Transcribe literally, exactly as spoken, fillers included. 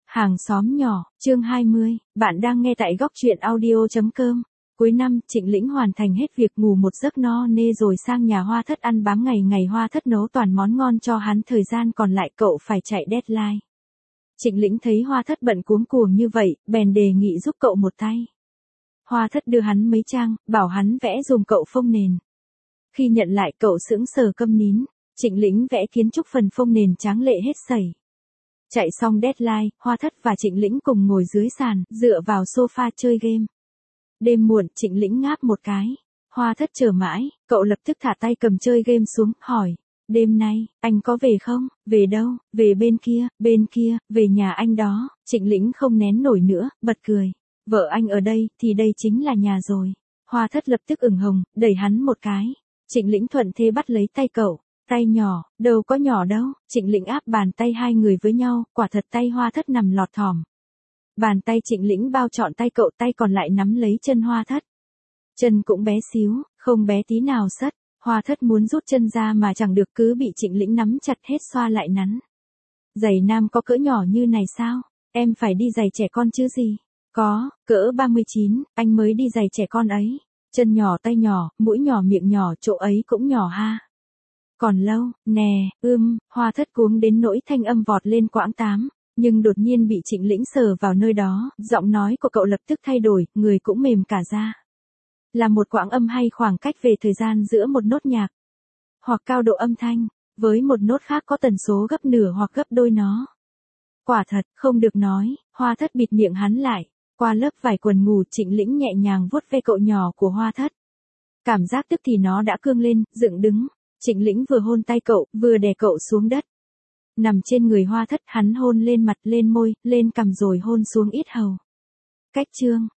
Hàng xóm nhỏ, chương hai mươi, bạn đang nghe tại góc truyện audio chấm com. Cuối năm, Trịnh Lĩnh hoàn thành hết việc ngủ một giấc no nê rồi sang nhà Hoa Thất ăn bám ngày ngày Hoa Thất nấu toàn món ngon cho hắn, thời gian còn lại cậu phải chạy deadline. Trịnh Lĩnh thấy Hoa Thất bận cuống cuồng như vậy, bèn đề nghị giúp cậu một tay. Hoa Thất đưa hắn mấy trang, bảo hắn vẽ dùm cậu phông nền. Khi nhận lại cậu sững sờ câm nín, Trịnh Lĩnh vẽ kiến trúc phần phông nền tráng lệ hết sảy. Chạy xong deadline, Hoa Thất và Trịnh Lĩnh cùng ngồi dưới sàn, dựa vào sofa chơi game. Đêm muộn, Trịnh Lĩnh ngáp một cái. Hoa Thất chờ mãi, cậu lập tức thả tay cầm chơi game xuống, hỏi. Đêm nay, anh có về không? Về đâu? Về bên kia, bên kia, về nhà anh đó. Trịnh Lĩnh không nén nổi nữa, bật cười. Vợ anh ở đây, thì đây chính là nhà rồi. Hoa Thất lập tức ửng hồng, đẩy hắn một cái. Trịnh Lĩnh thuận thế bắt lấy tay cậu. Tay nhỏ, đâu có nhỏ đâu. Trịnh Lĩnh áp bàn tay hai người với nhau, quả thật tay Hoa Thất nằm lọt thỏm. Bàn tay Trịnh Lĩnh bao trọn tay cậu, tay còn lại nắm lấy chân Hoa Thất. Chân cũng bé xíu, không bé tí nào sất. Hoa Thất muốn rút chân ra mà chẳng được, cứ bị Trịnh Lĩnh nắm chặt hết xoa lại nắn. Giày nam có cỡ nhỏ như này sao? Em phải đi giày trẻ con chứ gì? Có, cỡ ba mươi chín, anh mới đi giày trẻ con ấy. Chân nhỏ, tay nhỏ, mũi nhỏ, miệng nhỏ, chỗ ấy cũng nhỏ ha. Còn lâu, nè, ưm, Hoa Thất cuống đến nỗi thanh âm vọt lên quãng tám, nhưng đột nhiên bị Trịnh Lĩnh sờ vào nơi đó, giọng nói của cậu lập tức thay đổi, người cũng mềm cả ra. Là một quãng âm hay khoảng cách về thời gian giữa một nốt nhạc, hoặc cao độ âm thanh, với một nốt khác có tần số gấp nửa hoặc gấp đôi nó. Quả thật, không được nói, Hoa Thất bịt miệng hắn lại, qua lớp vải quần ngủ Trịnh Lĩnh nhẹ nhàng vuốt ve cậu nhỏ của Hoa Thất. Cảm giác tức thì nó đã cương lên, dựng đứng. Trịnh Lĩnh vừa hôn tay cậu, vừa đè cậu xuống đất. Nằm trên người Hoa Thất, hắn hôn lên mặt, lên môi, lên cằm rồi hôn xuống yết hầu. Cách chương